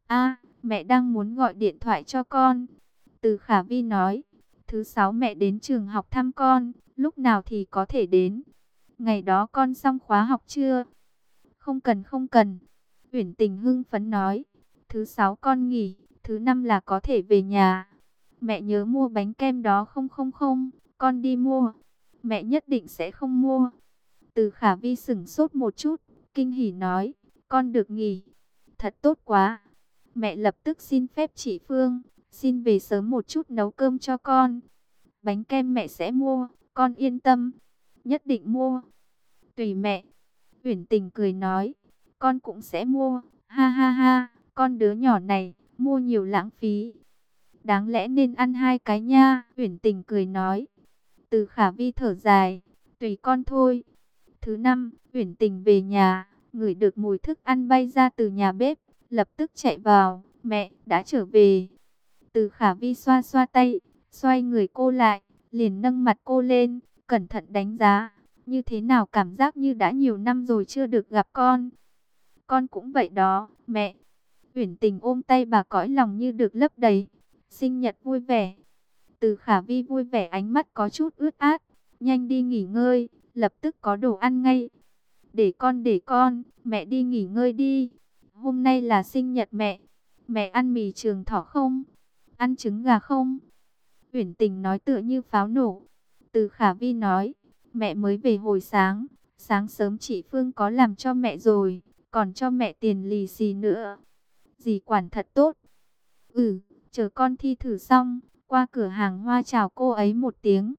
Mẹ đang muốn gọi điện thoại cho con. Từ Khả Vi nói, thứ sáu mẹ đến trường học thăm con, lúc nào thì có thể đến. Ngày đó con xong khóa học chưa? Không cần không cần. Uyển Tình hưng phấn nói, thứ sáu con nghỉ, thứ năm là có thể về nhà. Mẹ nhớ mua bánh kem đó không không không, con đi mua. Mẹ nhất định sẽ không mua. Từ Khả Vi sững sốt một chút, kinh hỉ nói, con được nghỉ. Thật tốt quá. Mẹ lập tức xin phép chị Phương, xin về sớm một chút nấu cơm cho con. Bánh kem mẹ sẽ mua, con yên tâm. Nhất định mua. Tùy mẹ. Uyển Tình cười nói, con cũng sẽ mua. Ha ha ha, con đứa nhỏ này, mua nhiều lãng phí. Đáng lẽ nên ăn hai cái nha. Uyển Tình cười nói. Từ Khả Vi thở dài, tùy con thôi. Thứ năm, Uyển Tình về nhà, ngửi được mùi thức ăn bay ra từ nhà bếp, lập tức chạy vào, mẹ đã trở về. Từ Khả Vi xoa xoa tay, xoay người cô lại, liền nâng mặt cô lên, cẩn thận đánh giá, như thế nào cảm giác như đã nhiều năm rồi chưa được gặp con. Con cũng vậy đó, mẹ. Uyển Tình ôm tay bà cõi lòng như được lấp đầy, sinh nhật vui vẻ. Từ Khả Vi vui vẻ ánh mắt có chút ướt át, nhanh đi nghỉ ngơi, lập tức có đồ ăn ngay. Để con, mẹ đi nghỉ ngơi đi. Hôm nay là sinh nhật mẹ. Mẹ ăn mì trường thỏ không? Ăn trứng gà không? Uyển Tình nói tựa như pháo nổ. Từ Khả Vi nói, mẹ mới về hồi sáng. Sáng sớm chị Phương có làm cho mẹ rồi, còn cho mẹ tiền lì xì nữa. Dì quản thật tốt. Chờ con thi thử xong, qua cửa hàng hoa chào cô ấy một tiếng.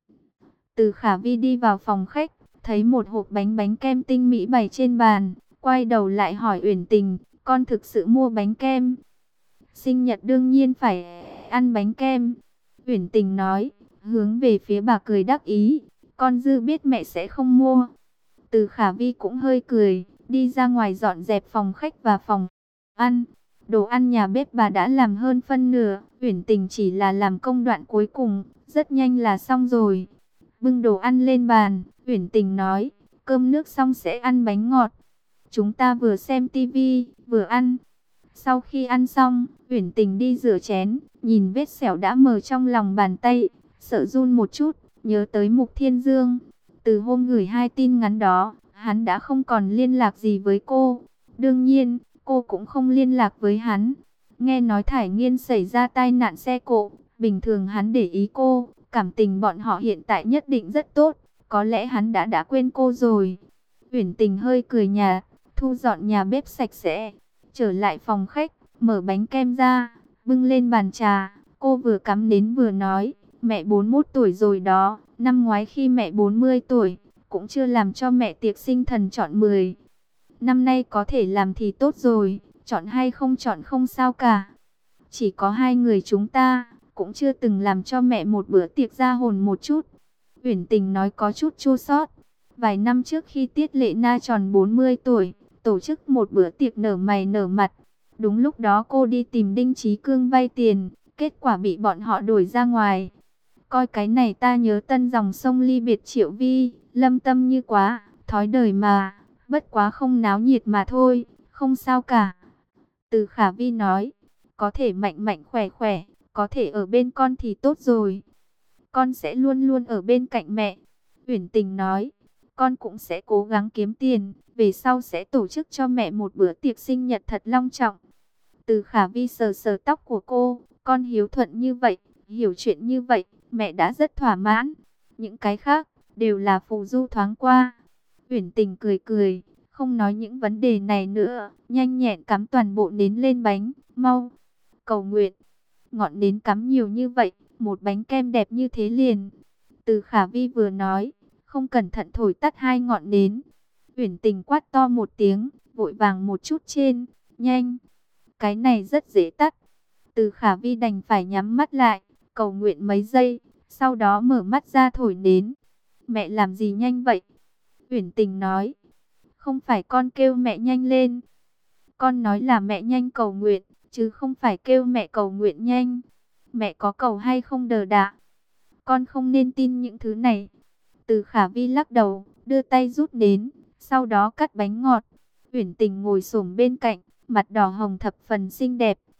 Từ Khả Vi đi vào phòng khách, thấy một hộp bánh kem tinh mỹ bày trên bàn, quay đầu lại hỏi Uyển Tình, con thực sự mua bánh kem? Sinh nhật đương nhiên phải ăn bánh kem. Uyển Tình nói, hướng về phía bà cười đắc ý, con dư biết mẹ sẽ không mua. Từ Khả Vi cũng hơi cười, đi ra ngoài dọn dẹp phòng khách và phòng ăn. Đồ ăn nhà bếp bà đã làm hơn phân nửa, Uyển Tình chỉ là làm công đoạn cuối cùng, rất nhanh là xong rồi. Bưng đồ ăn lên bàn, Uyển Tình nói, cơm nước xong sẽ ăn bánh ngọt. Chúng ta vừa xem tivi, vừa ăn. Sau khi ăn xong, Uyển Tình đi rửa chén, nhìn vết sẹo đã mờ trong lòng bàn tay, sợ run một chút, nhớ tới Mục Thiên Dương. Từ hôm gửi hai tin ngắn đó, hắn đã không còn liên lạc gì với cô. Đương nhiên, cô cũng không liên lạc với hắn. Nghe nói Thải Nghiên xảy ra tai nạn xe cộ, bình thường hắn để ý cô, cảm tình bọn họ hiện tại nhất định rất tốt, có lẽ hắn đã quên cô rồi. Uyển Tình hơi cười nhạt, thu dọn nhà bếp sạch sẽ, trở lại phòng khách, mở bánh kem ra, bưng lên bàn trà, cô vừa cắm nến vừa nói, mẹ 41 tuổi rồi đó, năm ngoái khi mẹ 40 tuổi, cũng chưa làm cho mẹ tiệc sinh thần chọn 10. Năm nay có thể làm thì tốt rồi, chọn hay không chọn không sao cả. Chỉ có hai người chúng ta, cũng chưa từng làm cho mẹ một bữa tiệc ra hồn một chút. Uyển Tình nói có chút chua xót. Vài năm trước khi Tiết Lệ Na tròn 40 tuổi, tổ chức một bữa tiệc nở mày nở mặt. Đúng lúc đó cô đi tìm Đinh Chí Cương vay tiền, kết quả bị bọn họ đuổi ra ngoài. Coi cái này ta nhớ tân dòng sông ly biệt Triệu Vi, lâm tâm như quá, thói đời mà, bất quá không náo nhiệt mà thôi, không sao cả. Từ Khả Vi nói, có thể mạnh mạnh khỏe khỏe, có thể ở bên con thì tốt rồi. Con sẽ luôn luôn ở bên cạnh mẹ. Uyển Tình nói, con cũng sẽ cố gắng kiếm tiền, về sau sẽ tổ chức cho mẹ một bữa tiệc sinh nhật thật long trọng. Từ Khả Vi sờ sờ tóc của cô, con hiếu thuận như vậy, hiểu chuyện như vậy, mẹ đã rất thỏa mãn. Những cái khác, đều là phù du thoáng qua. Uyển Tình cười cười, không nói những vấn đề này nữa, nhanh nhẹn cắm toàn bộ nến lên bánh, mau. Cầu nguyện, ngọn nến cắm nhiều như vậy, một bánh kem đẹp như thế liền. Từ Khả Vi vừa nói, không cẩn thận thổi tắt hai ngọn nến. Uyển Tình quát to một tiếng, vội vàng một chút trên, nhanh. Cái này rất dễ tắt. Từ Khả Vi đành phải nhắm mắt lại, cầu nguyện mấy giây, sau đó mở mắt ra thổi nến. Mẹ làm gì nhanh vậy? Uyển Tình nói, không phải con kêu mẹ nhanh lên. Con nói là mẹ nhanh cầu nguyện, chứ không phải kêu mẹ cầu nguyện nhanh. Mẹ có cầu hay không đờ đạ. Con không nên tin những thứ này. Từ Khả Vi lắc đầu, đưa tay rút nến, sau đó cắt bánh ngọt. Uyển Tình ngồi xổm bên cạnh, mặt đỏ hồng thập phần xinh đẹp,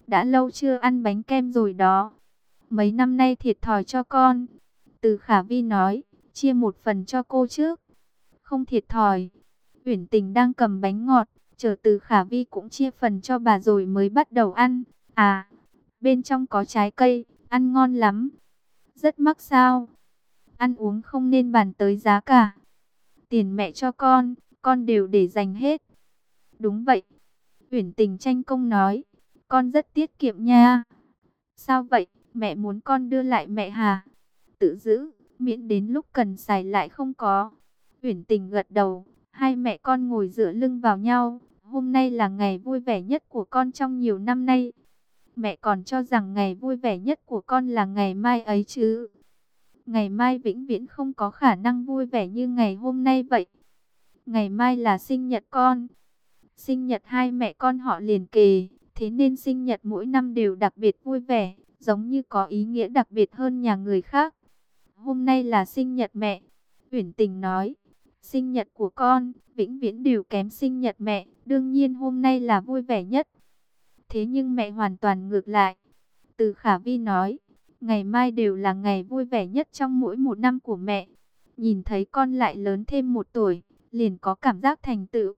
đã lâu chưa ăn bánh kem rồi đó. Mấy năm nay thiệt thòi cho con. Từ Khả Vi nói, chia một phần cho cô trước. Không thiệt thòi. Uyển Tình đang cầm bánh ngọt, chờ Từ Khả Vi cũng chia phần cho bà rồi mới bắt đầu ăn. À, bên trong có trái cây, ăn ngon lắm. Rất mắc sao? Ăn uống không nên bàn tới giá cả. Tiền mẹ cho con đều để dành hết. Đúng vậy. Uyển Tình tranh công nói, con rất tiết kiệm nha. Sao vậy, mẹ muốn con đưa lại mẹ hả? Tự giữ, miễn đến lúc cần xài lại không có. Uyển Tình gật đầu, hai mẹ con ngồi dựa lưng vào nhau. Hôm nay là ngày vui vẻ nhất của con trong nhiều năm nay. Mẹ còn cho rằng ngày vui vẻ nhất của con là ngày mai ấy chứ. Ngày mai vĩnh viễn không có khả năng vui vẻ như ngày hôm nay vậy. Ngày mai là sinh nhật con. Sinh nhật hai mẹ con họ liền kề, thế nên sinh nhật mỗi năm đều đặc biệt vui vẻ, giống như có ý nghĩa đặc biệt hơn nhà người khác. Hôm nay là sinh nhật mẹ, Uyển Tình nói. Sinh nhật của con, vĩnh viễn đều kém sinh nhật mẹ, đương nhiên hôm nay là vui vẻ nhất. Thế nhưng mẹ hoàn toàn ngược lại. Từ Khả Vi nói, ngày mai đều là ngày vui vẻ nhất trong mỗi một năm của mẹ. Nhìn thấy con lại lớn thêm 1 tuổi, liền có cảm giác thành tựu.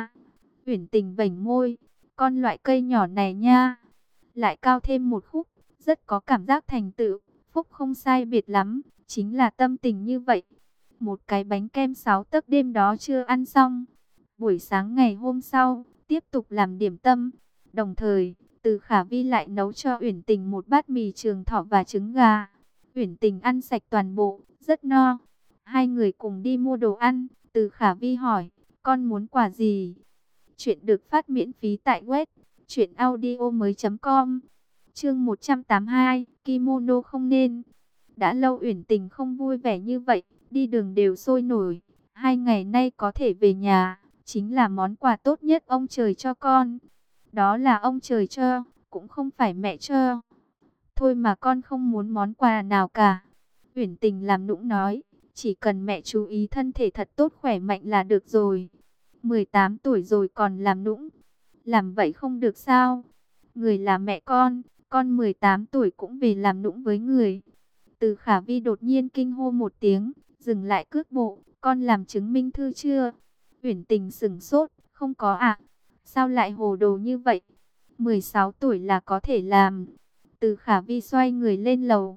Uyển Tình vểnh môi, con loại cây nhỏ này nha, lại cao thêm 1 khúc, rất có cảm giác thành tựu. Phúc không sai biệt lắm, chính là tâm tình như vậy. Một cái bánh kem 6 tấc đêm đó chưa ăn xong. Buổi sáng ngày hôm sau, tiếp tục làm điểm tâm. Đồng thời, Từ Khả Vi lại nấu cho Uyển Tình một bát mì trường thọ và trứng gà. Uyển Tình ăn sạch toàn bộ, rất no. Hai người cùng đi mua đồ ăn. Từ Khả Vi hỏi, con muốn quà gì? Chuyện được phát miễn phí tại web truyệnaudiomoi.com. Chương 182, kimono không nên. Đã lâu Uyển Tình không vui vẻ như vậy, đi đường đều sôi nổi. 2 ngày nay có thể về nhà, chính là món quà tốt nhất ông trời cho con. Đó là ông trời cho, cũng không phải mẹ cho. Thôi mà con không muốn món quà nào cả. Uyển Tình làm nũng nói, chỉ cần mẹ chú ý thân thể thật tốt khỏe mạnh là được rồi. 18 tuổi rồi còn làm nũng. Làm vậy không được sao? Người là mẹ con 18 tuổi cũng về làm nũng với người. Từ Khả Vi đột nhiên kinh hô một tiếng, dừng lại cước bộ. Con làm chứng minh thư chưa? Uyển Tình sững sốt, không có ạ. Sao lại hồ đồ như vậy? 16 tuổi là có thể làm. Từ Khả Vi xoay người lên lầu,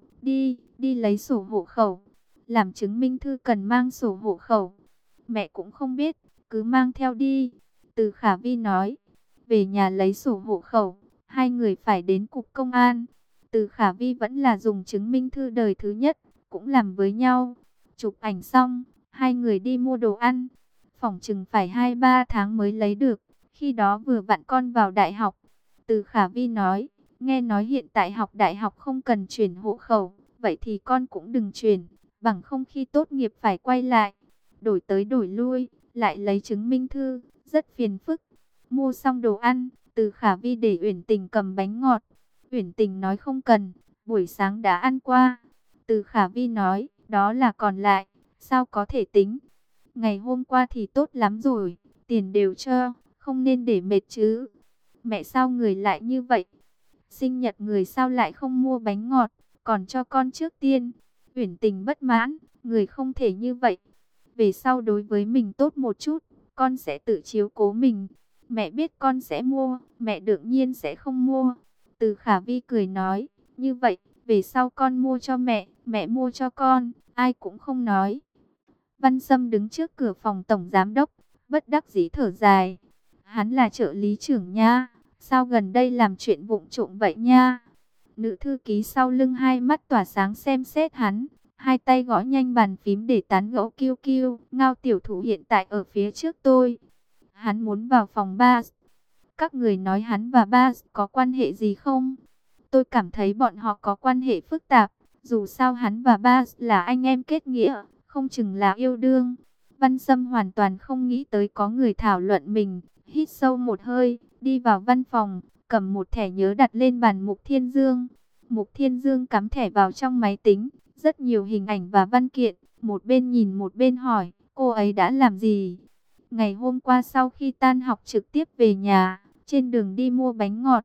đi lấy sổ hộ khẩu. Làm chứng minh thư cần mang sổ hộ khẩu. Mẹ cũng không biết, cứ mang theo đi. Từ Khả Vi nói, về nhà lấy sổ hộ khẩu, hai người phải đến cục công an. Từ Khả Vi vẫn là dùng chứng minh thư đời thứ nhất, cũng làm với nhau. Chụp ảnh xong, hai người đi mua đồ ăn. Phỏng chừng phải 2-3 tháng mới lấy được, khi đó vừa vặn con vào đại học. Từ Khả Vi nói, nghe nói hiện tại học đại học không cần chuyển hộ khẩu, vậy thì con cũng đừng chuyển, bằng không khi tốt nghiệp phải quay lại, đổi tới đổi lui, lại lấy chứng minh thư, rất phiền phức. Mua xong đồ ăn, Từ Khả Vi để Uyển Tình cầm bánh ngọt. Uyển Tình nói không cần, buổi sáng đã ăn qua. Từ Khả Vi nói, đó là còn lại, sao có thể tính. Ngày hôm qua thì tốt lắm rồi, tiền đều cho, không nên để mệt chứ. Mẹ sao người lại như vậy? Sinh nhật người sao lại không mua bánh ngọt, còn cho con trước tiên. Uyển Tình bất mãn, người không thể như vậy. Về sau đối với mình tốt một chút, con sẽ tự chiếu cố mình. Mẹ biết con sẽ mua, mẹ đương nhiên sẽ không mua. Từ Khả Vi cười nói, như vậy, về sau con mua cho mẹ mua cho con, ai cũng không nói. Văn Sâm đứng trước cửa phòng tổng giám đốc, bất đắc dĩ thở dài. Hắn là trợ lý trưởng nha, sao gần đây làm chuyện vụng trộm vậy nha? Nữ thư ký sau lưng hai mắt tỏa sáng xem xét hắn, hai tay gõ nhanh bàn phím để tán gẫu kiêu kiêu. Ngao tiểu thủ hiện tại ở phía trước tôi. Hắn muốn vào phòng ba. Các người nói hắn và ba có quan hệ gì không? Tôi cảm thấy bọn họ có quan hệ phức tạp. Dù sao hắn và ba là anh em kết nghĩa, không chừng là yêu đương. Văn Sâm hoàn toàn không nghĩ tới có người thảo luận mình. Hít sâu một hơi, đi vào văn phòng, cầm một thẻ nhớ đặt lên bàn Mục Thiên Dương. Mục Thiên Dương cắm thẻ vào trong máy tính, rất nhiều hình ảnh và văn kiện. Một bên nhìn một bên hỏi, cô ấy đã làm gì? Ngày hôm qua sau khi tan học trực tiếp về nhà, trên đường đi mua bánh ngọt.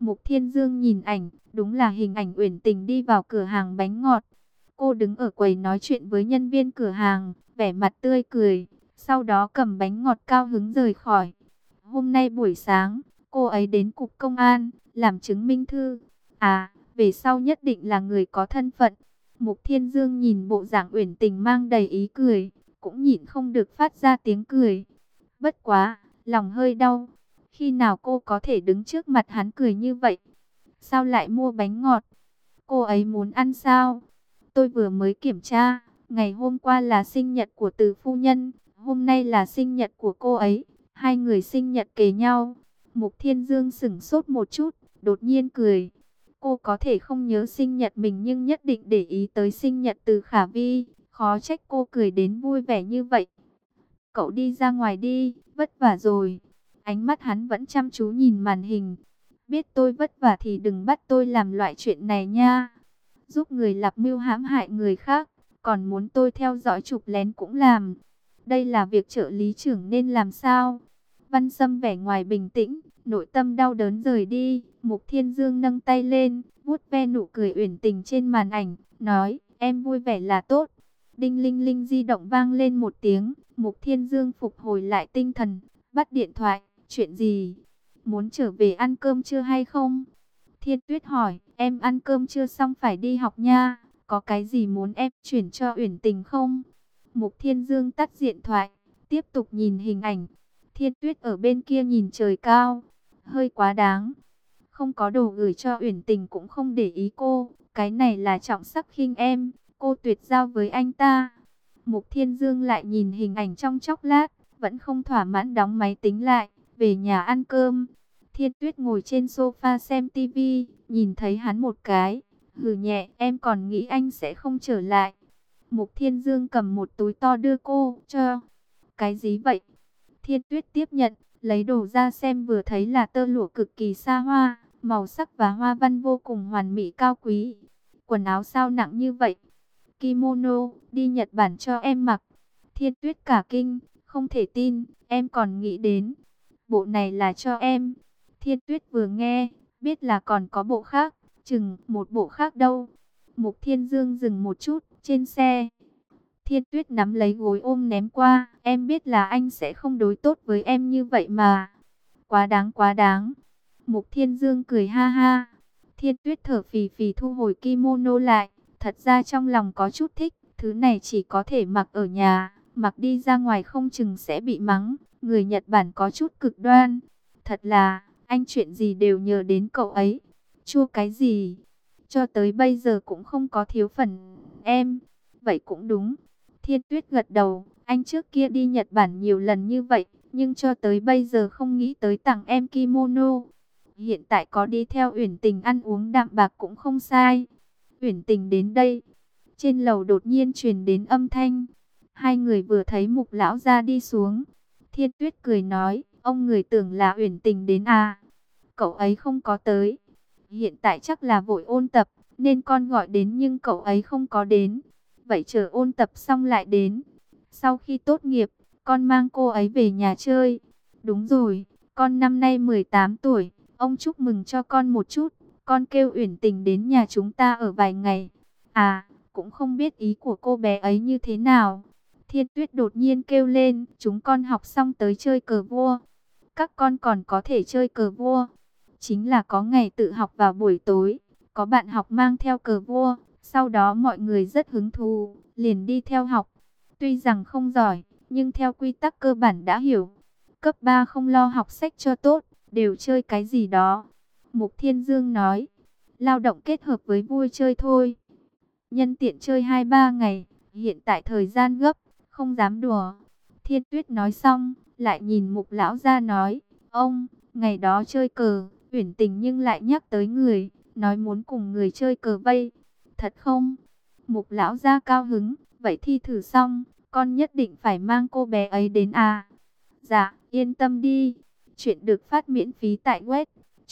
Mục Thiên Dương nhìn ảnh, đúng là hình ảnh Uyển Tình đi vào cửa hàng bánh ngọt. Cô đứng ở quầy nói chuyện với nhân viên cửa hàng, vẻ mặt tươi cười, sau đó cầm bánh ngọt cao hứng rời khỏi. Hôm nay buổi sáng, cô ấy đến cục công an, làm chứng minh thư. À, về sau nhất định là người có thân phận. Mục Thiên Dương nhìn bộ dạng Uyển Tình mang đầy ý cười, cũng nhịn không được phát ra tiếng cười. Bất quá, lòng hơi đau. Khi nào cô có thể đứng trước mặt hắn cười như vậy? Sao lại mua bánh ngọt? Cô ấy muốn ăn sao? Tôi vừa mới kiểm tra, ngày hôm qua là sinh nhật của Từ phu nhân, hôm nay là sinh nhật của cô ấy. Hai người sinh nhật kề nhau. Mục Thiên Dương sững sốt một chút, đột nhiên cười. Cô có thể không nhớ sinh nhật mình nhưng nhất định để ý tới sinh nhật Từ Khả Vi. Khó trách cô cười đến vui vẻ như vậy. Cậu đi ra ngoài đi, vất vả rồi. Ánh mắt hắn vẫn chăm chú nhìn màn hình. Biết tôi vất vả thì đừng bắt tôi làm loại chuyện này nha. Giúp người lập mưu hãm hại người khác, còn muốn tôi theo dõi chụp lén cũng làm. Đây là việc trợ lý trưởng nên làm sao? Văn Sâm vẻ ngoài bình tĩnh, nội tâm đau đớn rời đi. Mục Thiên Dương nâng tay lên, vuốt ve nụ cười Uyển Tình trên màn ảnh, nói, em vui vẻ là tốt. Đinh linh linh di động vang lên một tiếng, Mục Thiên Dương phục hồi lại tinh thần, bắt điện thoại, chuyện gì? Muốn trở về ăn cơm chưa hay không? Thiên Tuyết hỏi, em ăn cơm chưa xong phải đi học nha, có cái gì muốn em chuyển cho Uyển Tình không? Mục Thiên Dương tắt điện thoại, tiếp tục nhìn hình ảnh. Thiên Tuyết ở bên kia nhìn trời cao, hơi quá đáng. Không có đồ gửi cho Uyển Tình cũng không để ý cô, cái này là trọng sắc khinh em, cô tuyệt giao với anh ta. Mục Thiên Dương lại nhìn hình ảnh trong chốc lát, vẫn không thỏa mãn đóng máy tính lại, về nhà ăn cơm. Thiên Tuyết ngồi trên sofa xem tivi, nhìn thấy hắn một cái, hừ nhẹ, em còn nghĩ anh sẽ không trở lại. Mục Thiên Dương cầm một túi to đưa cô cho. Cái gì vậy? Thiên Tuyết tiếp nhận, lấy đồ ra xem, vừa thấy là tơ lụa cực kỳ xa hoa, màu sắc và hoa văn vô cùng hoàn mỹ cao quý. Quần áo sao nặng như vậy? Kimono, đi Nhật Bản cho em mặc. Thiên Tuyết cả kinh, không thể tin, em còn nghĩ đến. Bộ này là cho em. Thiên Tuyết vừa nghe, biết là còn có bộ khác, chừng một bộ khác đâu. Mục Thiên Dương dừng một chút, trên xe. Thiên Tuyết nắm lấy gối ôm ném qua, em biết là anh sẽ không đối tốt với em như vậy mà. Quá đáng quá đáng. Mục Thiên Dương cười ha ha. Thiên Tuyết thở phì phì thu hồi kimono lại, thật ra trong lòng có chút thích, thứ này chỉ có thể mặc ở nhà, mặc đi ra ngoài không chừng sẽ bị mắng, người Nhật Bản có chút cực đoan. Thật là, anh chuyện gì đều nhờ đến cậu ấy. Chua cái gì? Cho tới bây giờ cũng không có thiếu phần em. Vậy cũng đúng. Thiên Tuyết gật đầu, anh trước kia đi Nhật Bản nhiều lần như vậy, nhưng cho tới bây giờ không nghĩ tới tặng em kimono. Hiện tại có đi theo Uyển Tình ăn uống đạm bạc cũng không sai. Uyển Tình đến đây, trên lầu đột nhiên truyền đến âm thanh. Hai người vừa thấy Mục lão ra đi xuống. Thiên Tuyết cười nói, ông người tưởng là Uyển Tình đến à? Cậu ấy không có tới. Hiện tại chắc là vội ôn tập, nên con gọi đến nhưng cậu ấy không có đến. Vậy chờ ôn tập xong lại đến. Sau khi tốt nghiệp, con mang cô ấy về nhà chơi. Đúng rồi, con năm nay 18 tuổi. Ông chúc mừng cho con một chút. Con kêu Uyển Tình đến nhà chúng ta ở vài ngày. À, cũng không biết ý của cô bé ấy như thế nào. Thiên Tuyết đột nhiên kêu lên, chúng con học xong tới chơi cờ vua. Các con còn có thể chơi cờ vua. Chính là có ngày tự học vào buổi tối. Có bạn học mang theo cờ vua. Sau đó mọi người rất hứng thú, liền đi theo học. Tuy rằng không giỏi, nhưng theo quy tắc cơ bản đã hiểu. Cấp 3 không lo học sách cho tốt, đều chơi cái gì đó. Mục Thiên Dương nói, lao động kết hợp với vui chơi thôi. Nhân tiện chơi 2-3 ngày, hiện tại thời gian gấp, không dám đùa. Thiên Tuyết nói xong, lại nhìn Mục lão ra nói, ông, ngày đó chơi cờ, Uyển Tình nhưng lại nhắc tới người, nói muốn cùng người chơi cờ vây. Thật không? Mục lão gia cao hứng, vậy thi thử xong, con nhất định phải mang cô bé ấy đến à? Dạ, yên tâm đi. Chuyện được phát miễn phí tại web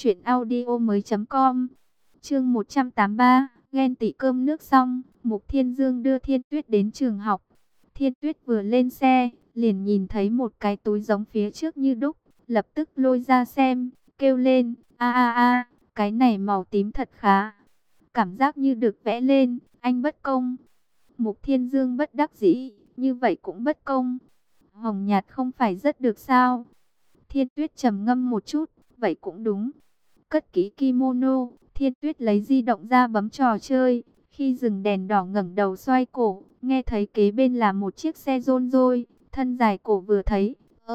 truyệnaudiomoi.com. Chương 183, ghen tị cơm nước xong, Mục Thiên Dương đưa Thiên Tuyết đến trường học. Thiên Tuyết vừa lên xe, liền nhìn thấy một cái túi giống phía trước như đúc, lập tức lôi ra xem, kêu lên, a a a, Cái này màu tím thật khá. Cảm giác như được vẽ lên, anh bất công. Mục Thiên Dương bất đắc dĩ, như vậy cũng bất công. Hồng nhạt không phải rất được sao? Thiên Tuyết trầm ngâm một chút, vậy cũng đúng. Cất kỹ kimono, Thiên Tuyết lấy di động ra bấm trò chơi. Khi dừng đèn đỏ ngẩng đầu xoay cổ, nghe thấy kế bên là một chiếc xe rôn rôi, thân dài cổ vừa thấy.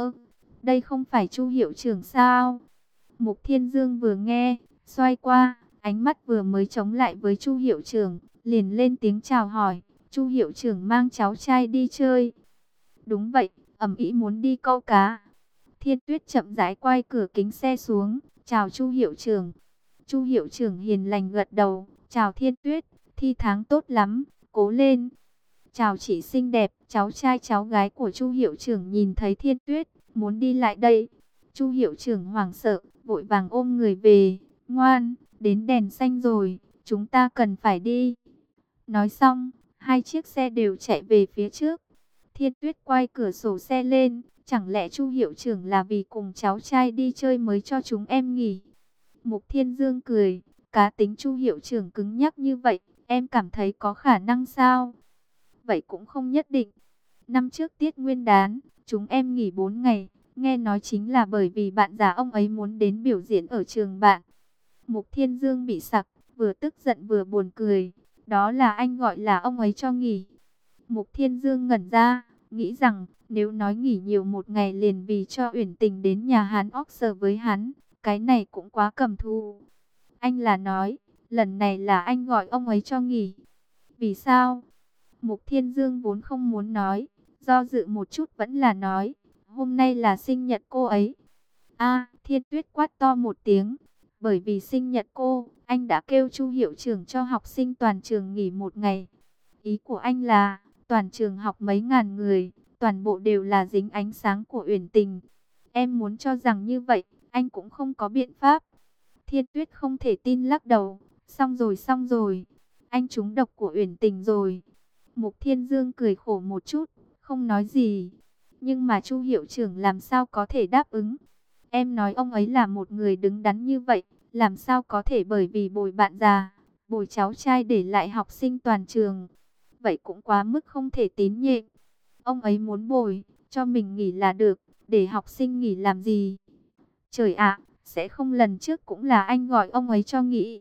Đây không phải Chu hiệu trưởng sao? Mục Thiên Dương vừa nghe, xoay qua, ánh mắt vừa mới chống lại với Chu hiệu trưởng, liền lên tiếng chào hỏi. Chu hiệu trưởng mang cháu trai đi chơi. Đúng vậy, ầm ĩ muốn đi câu cá. Thiên Tuyết chậm rãi quay cửa kính xe xuống, chào Chu hiệu trưởng. Chu hiệu trưởng hiền lành gật đầu, chào Thiên Tuyết, thi tháng tốt lắm, cố lên. Chào chị xinh đẹp, cháu trai cháu gái của Chu hiệu trưởng nhìn thấy Thiên Tuyết, muốn đi lại đây. Chu hiệu trưởng hoảng sợ, vội vàng ôm người về, ngoan, đến đèn xanh rồi, chúng ta cần phải đi. Nói xong, hai chiếc xe đều chạy về phía trước. Thiên Tuyết quay cửa sổ xe lên, chẳng lẽ Chu hiệu trưởng là vì cùng cháu trai đi chơi mới cho chúng em nghỉ? Mục Thiên Dương cười, cá tính Chu hiệu trưởng cứng nhắc như vậy, em cảm thấy có khả năng sao? Vậy cũng không nhất định. Năm trước Tiết Nguyên Đán, chúng em nghỉ 4 ngày, nghe nói chính là bởi vì bạn già ông ấy muốn đến biểu diễn ở trường bạn. Mục Thiên Dương bị sặc, vừa tức giận vừa buồn cười, đó là anh gọi là ông ấy cho nghỉ. Mục Thiên Dương ngẩn ra, nghĩ rằng nếu nói nghỉ nhiều một ngày liền vì cho Uyển Tình đến nhà hắn Oxford với hắn, cái này cũng quá cầm thù. Anh là nói, lần này là anh gọi ông ấy cho nghỉ. Vì sao? Mục Thiên Dương vốn không muốn nói, do dự một chút vẫn là nói, hôm nay là sinh nhật cô ấy. Thiên Tuyết quát to một tiếng, bởi vì sinh nhật cô, anh đã kêu Chu hiệu trưởng cho học sinh toàn trường nghỉ một ngày. Ý của anh là, toàn trường học mấy ngàn người, toàn bộ đều là dính ánh sáng của Uyển Tình. Em muốn cho rằng như vậy, anh cũng không có biện pháp. Thiên Tuyết không thể tin lắc đầu, xong rồi, anh trúng độc của Uyển Tình rồi. Mục Thiên Dương cười khổ một chút, không nói gì. Nhưng mà Chu hiệu trưởng làm sao có thể đáp ứng? Em nói ông ấy là một người đứng đắn như vậy, làm sao có thể bởi vì bồi bạn già, bồi cháu trai để lại học sinh toàn trường. Vậy cũng quá mức không thể tín nhiệm. Ông ấy muốn bồi, cho mình nghỉ là được, để học sinh nghỉ làm gì? Trời ạ, sẽ không lần trước cũng là anh gọi ông ấy cho nghỉ.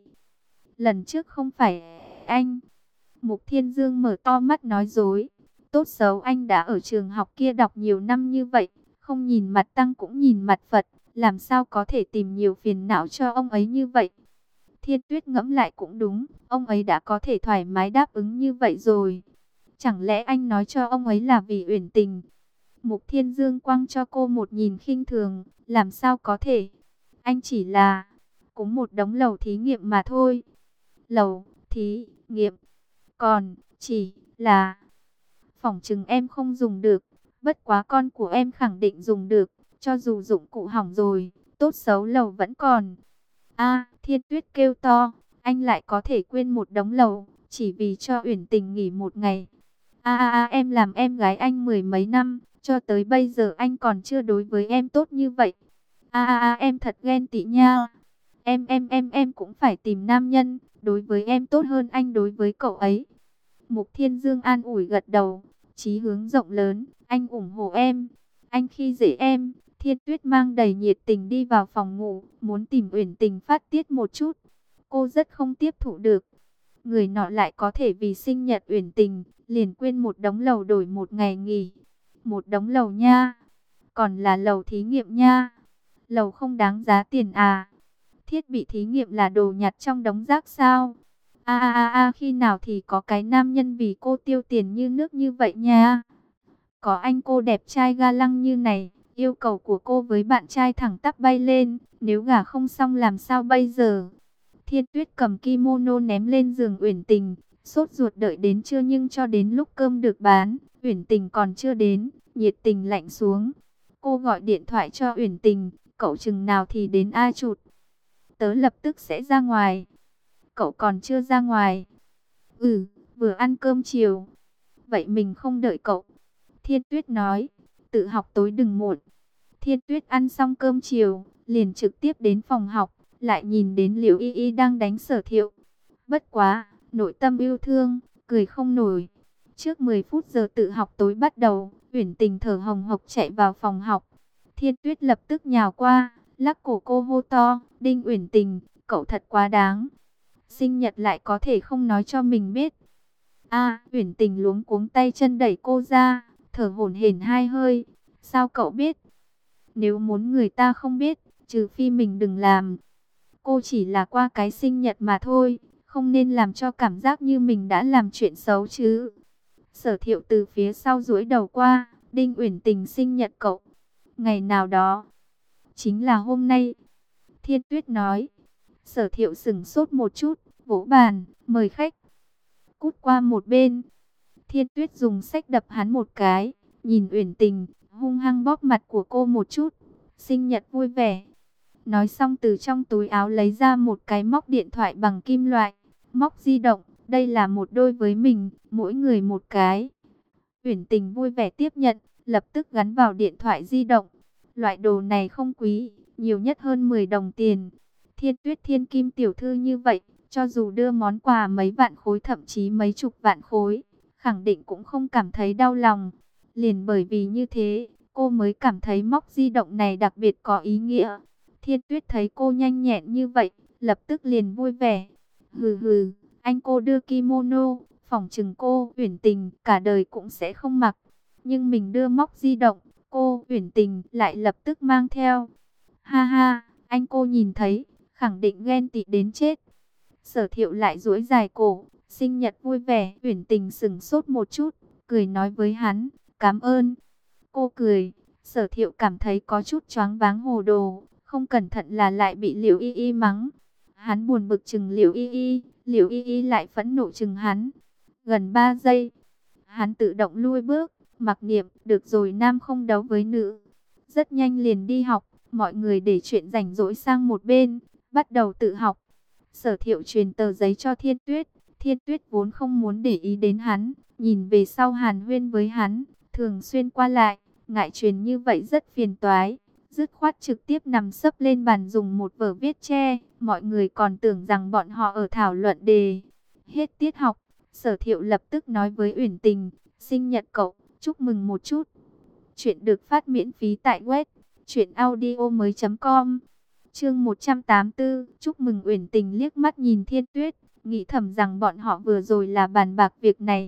Lần trước không phải anh. Mục Thiên Dương mở to mắt nói dối. Tốt xấu anh đã ở trường học kia đọc nhiều năm như vậy, không nhìn mặt Tăng cũng nhìn mặt Phật, làm sao có thể tìm nhiều phiền não cho ông ấy như vậy. Thiên Tuyết ngẫm lại cũng đúng, ông ấy đã có thể thoải mái đáp ứng như vậy rồi. Chẳng lẽ anh nói cho ông ấy là vì Uyển Tình? Mục Thiên Dương quăng cho cô một nhìn khinh thường, làm sao có thể? Anh chỉ là cũng một đống lầu thí nghiệm mà thôi. Lầu thí nghiệm, còn chỉ là phỏng chừng em không dùng được, bất quá con của em khẳng định dùng được, cho dù dụng cụ hỏng rồi, tốt xấu lầu vẫn còn. Thiên Tuyết kêu to, anh lại có thể quên một đống lầu, chỉ vì cho Uyển Tình nghỉ một ngày. Em làm em gái anh mười mấy năm, cho tới bây giờ anh còn chưa đối với em tốt như vậy. Em thật ghen tị nha. Em cũng phải tìm nam nhân, đối với em tốt hơn anh đối với cậu ấy. Mục Thiên Dương an ủi gật đầu, chí hướng rộng lớn, anh ủng hộ em. Anh khi dễ em. Thiên Tuyết mang đầy nhiệt tình đi vào phòng ngủ, muốn tìm Uyển Tình phát tiết một chút. Cô rất không tiếp thụ được. Người nọ lại có thể vì sinh nhật Uyển Tình, liền quên một đống lầu đổi một ngày nghỉ. Một đống lầu nha, còn là lầu thí nghiệm nha. Lầu không đáng giá tiền à? Thiết bị thí nghiệm là đồ nhặt trong đống rác sao? Khi nào thì có cái nam nhân vì cô tiêu tiền như nước như vậy nha? Có anh cô đẹp trai ga lăng như này, yêu cầu của cô với bạn trai thẳng tắp bay lên, nếu gả không xong làm sao bây giờ? Thiên Tuyết cầm kimono ném lên giường Uyển Tình, sốt ruột đợi đến trưa nhưng cho đến lúc cơm được bán, Uyển Tình còn chưa đến, nhiệt tình lạnh xuống. Cô gọi điện thoại cho Uyển Tình, cậu chừng nào thì đến A Chụt? Tớ lập tức sẽ ra ngoài. Cậu còn chưa ra ngoài? Vừa ăn cơm chiều. Vậy mình không đợi cậu. Thiên Tuyết nói, tự học tối đừng muộn. Thiên Tuyết ăn xong cơm chiều, liền trực tiếp đến phòng học, lại nhìn đến Liễu Y Y đang đánh Sở Thiệu. Bất quá, nội tâm yêu thương, cười không nổi. Trước 10 phút giờ tự học tối bắt đầu, Uyển Tình thở hồng hộc chạy vào phòng học. Thiên Tuyết lập tức nhào qua, lắc cổ cô hô to, "Đinh Uyển Tình, cậu thật quá đáng. Sinh nhật lại có thể không nói cho mình biết." Uyển Tình luống cuống tay chân đẩy cô ra, thở hổn hển hai hơi. "Sao cậu biết?" "Nếu muốn người ta không biết, trừ phi mình đừng làm. Cô chỉ là qua cái sinh nhật mà thôi, không nên làm cho cảm giác như mình đã làm chuyện xấu chứ." Sở Thiệu từ phía sau duỗi đầu qua, "Đinh Uyển Tình sinh nhật cậu. Ngày nào đó, chính là hôm nay." Thiên Tuyết nói. Sở Thiệu sững sốt một chút, vỗ bàn, "Mời khách." "Cút qua một bên." Thiên Tuyết dùng xách đập hắn một cái, nhìn Uyển Tình, hung hăng bóp mặt của cô một chút. "Sinh nhật vui vẻ." Nói xong từ trong túi áo lấy ra một cái móc điện thoại bằng kim loại, móc di động, "Đây là một đôi với mình, mỗi người một cái." Uyển Tình vui vẻ tiếp nhận, lập tức gắn vào điện thoại di động. Loại đồ này không quý, nhiều nhất hơn 10 đồng tiền. Thiên Tuyết thiên kim tiểu thư như vậy, cho dù đưa món quà mấy vạn khối thậm chí mấy chục vạn khối, khẳng định cũng không cảm thấy đau lòng. Liền bởi vì như thế, cô mới cảm thấy móc di động này đặc biệt có ý nghĩa. Thiên Tuyết thấy cô nhanh nhẹn như vậy, lập tức liền vui vẻ. "Hừ hừ, anh cô đưa kimono, phỏng chừng cô Uyển Tình cả đời cũng sẽ không mặc. Nhưng mình đưa móc di động, cô Uyển Tình lại lập tức mang theo. Ha ha, anh cô nhìn thấy, khẳng định ghen tị đến chết." Sở Thiệu lại duỗi dài cổ, "Sinh nhật vui vẻ." Uyển Tình sững sốt một chút, cười nói với hắn, "Cảm ơn." Cô cười, Sở Thiệu cảm thấy có chút choáng váng hồ đồ, không cẩn thận là lại bị Liễu Y Y mắng. Hắn buồn bực chừng Liễu Y Y, Liễu Y Y lại phẫn nộ chừng hắn. Gần 3 giây, hắn tự động lui bước, mặc niệm, được rồi, nam không đấu với nữ. Rất nhanh liền đi học, mọi người để chuyện rảnh rỗi sang một bên, bắt đầu tự học. Sở Thiệu truyền tờ giấy cho Thiên Tuyết. Thiên Tuyết vốn không muốn để ý đến hắn, nhìn về sau hàn huyên với hắn, thường xuyên qua lại, ngại truyền như vậy rất phiền toái. Dứt khoát trực tiếp nằm sấp lên bàn dùng một vở viết tre, mọi người còn tưởng rằng bọn họ ở thảo luận đề. Hết tiết học, Sở Thiệu lập tức nói với Uyển Tình, "Sinh nhật cậu, chúc mừng một chút." Chuyện được phát miễn phí tại web truyệnaudiomoi.com. Chương 184, chúc mừng. Uyển Tình liếc mắt nhìn Thiên Tuyết, nghĩ thầm rằng bọn họ vừa rồi là bàn bạc việc này.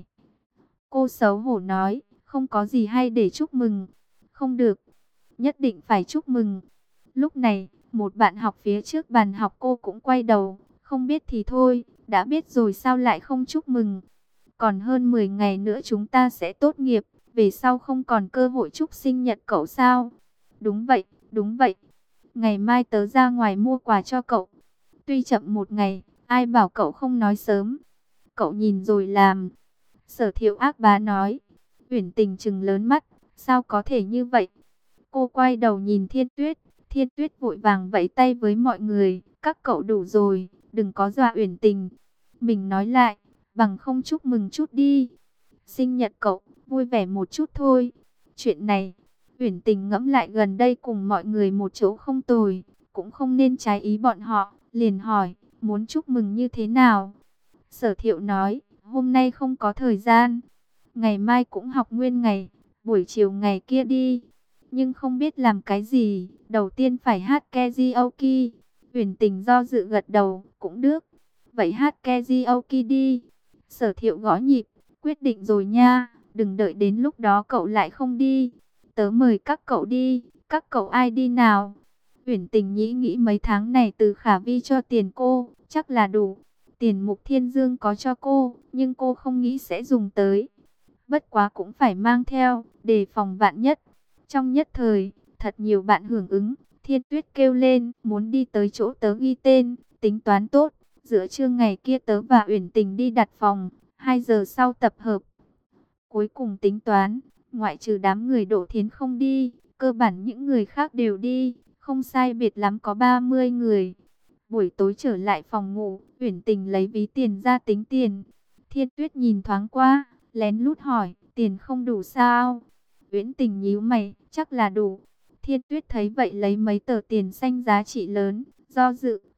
Cô xấu hổ nói, "Không có gì hay để chúc mừng." "Không được, nhất định phải chúc mừng." Lúc này, một bạn học phía trước bàn học cô cũng quay đầu, "Không biết thì thôi, đã biết rồi sao lại không chúc mừng. Còn hơn 10 ngày nữa chúng ta sẽ tốt nghiệp, về sau không còn cơ hội chúc sinh nhật cậu sao?" "Đúng vậy, đúng vậy. Ngày mai tớ ra ngoài mua quà cho cậu." "Tuy chậm một ngày, ai bảo cậu không nói sớm. Cậu nhìn rồi làm." Sở Thiệu ác bá nói. Uyển Tình trừng lớn mắt, "Sao có thể như vậy?" Cô quay đầu nhìn Thiên Tuyết. Thiên Tuyết vội vàng vẫy tay với mọi người, "Các cậu đủ rồi, đừng có dọa Uyển Tình." Mình nói lại, "Bằng không chúc mừng chút đi. Sinh nhật cậu, vui vẻ một chút thôi." Chuyện này, Uyển Tình ngẫm lại gần đây cùng mọi người một chỗ không tồi, cũng không nên trái ý bọn họ, liền hỏi, "Muốn chúc mừng như thế nào?" Sở Thiệu nói, "Hôm nay không có thời gian, ngày mai cũng học nguyên ngày, buổi chiều ngày kia đi." Nhưng không biết làm cái gì, đầu tiên phải hát karaoke. Uyển Tình do dự gật đầu, "Cũng được, vậy hát karaoke đi." Sở Thiệu gõ nhịp, "Quyết định rồi nha, đừng đợi đến lúc đó cậu lại không đi. Tớ mời các cậu đi." "Các cậu ai đi nào?" Uyển Tình nghĩ mấy tháng này từ Khả Vi cho tiền cô, chắc là đủ. Tiền Mục Thiên Dương có cho cô, nhưng cô không nghĩ sẽ dùng tới. Bất quá cũng phải mang theo, đề phòng vạn nhất. Trong nhất thời, thật nhiều bạn hưởng ứng. Thiên Tuyết kêu lên, muốn đi tới chỗ tớ ghi tên, tính toán tốt. Giữa trưa ngày kia tớ và Uyển Tình đi đặt phòng, 2 giờ sau tập hợp. Cuối cùng tính toán, ngoại trừ đám người Đỗ Thiến không đi, cơ bản những người khác đều đi, không sai biệt lắm có 30 người. Buổi tối trở lại phòng ngủ, Uyển Tình lấy ví tiền ra tính tiền. Thiên Tuyết nhìn thoáng qua, lén lút hỏi, "Tiền không đủ sao?" Uyển Tình nhíu mày, "Chắc là đủ." Thiên Tuyết thấy vậy lấy mấy tờ tiền xanh giá trị lớn, do dự,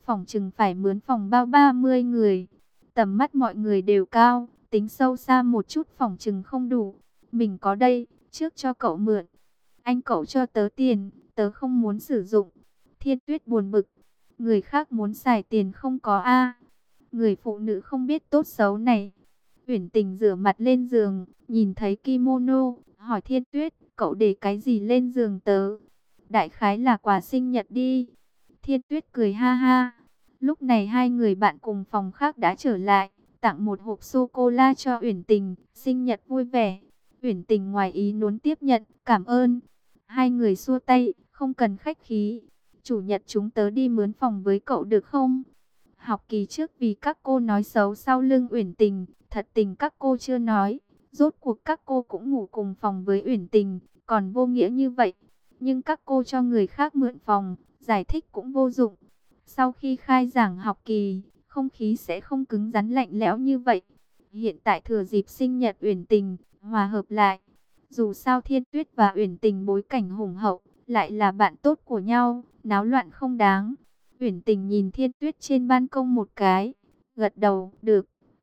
Phòng chừng phải mướn phòng bao 30 người. Tầm mắt mọi người đều cao, tính sâu xa một chút phòng chừng không đủ. Mình có đây, trước cho cậu mượn. Anh cậu cho tớ tiền, tớ không muốn sử dụng. Thiên Tuyết buồn bực. Người khác muốn xài tiền không có a. Người phụ nữ không biết tốt xấu này. Uyển Tình rửa mặt lên giường, nhìn thấy kimono, hỏi Thiên Tuyết, cậu để cái gì lên giường tớ? Đại khái là quà sinh nhật đi. Thiên Tuyết cười ha ha. Lúc này hai người bạn cùng phòng khác đã trở lại, tặng một hộp sô-cô-la cho Uyển Tình, sinh nhật vui vẻ. Uyển Tình ngoài ý muốn tiếp nhận, cảm ơn. Hai người xua tay, không cần khách khí. Chủ nhật chúng tớ đi mướn phòng với cậu được không? Học kỳ trước vì các cô nói xấu sau lưng Uyển Tình, thật tình các cô chưa nói. Rốt cuộc các cô cũng ngủ cùng phòng với Uyển Tình, còn vô nghĩa như vậy. Nhưng các cô cho người khác mượn phòng, giải thích cũng vô dụng. Sau khi khai giảng học kỳ, không khí sẽ không cứng rắn lạnh lẽo như vậy. Hiện tại thừa dịp sinh nhật Uyển Tình, hòa hợp lại. Dù sao Thiên Tuyết và Uyển Tình bối cảnh hùng hậu, lại là bạn tốt của nhau, náo loạn không đáng. Uyển Tình nhìn Thiên Tuyết trên ban công một cái, gật đầu, được.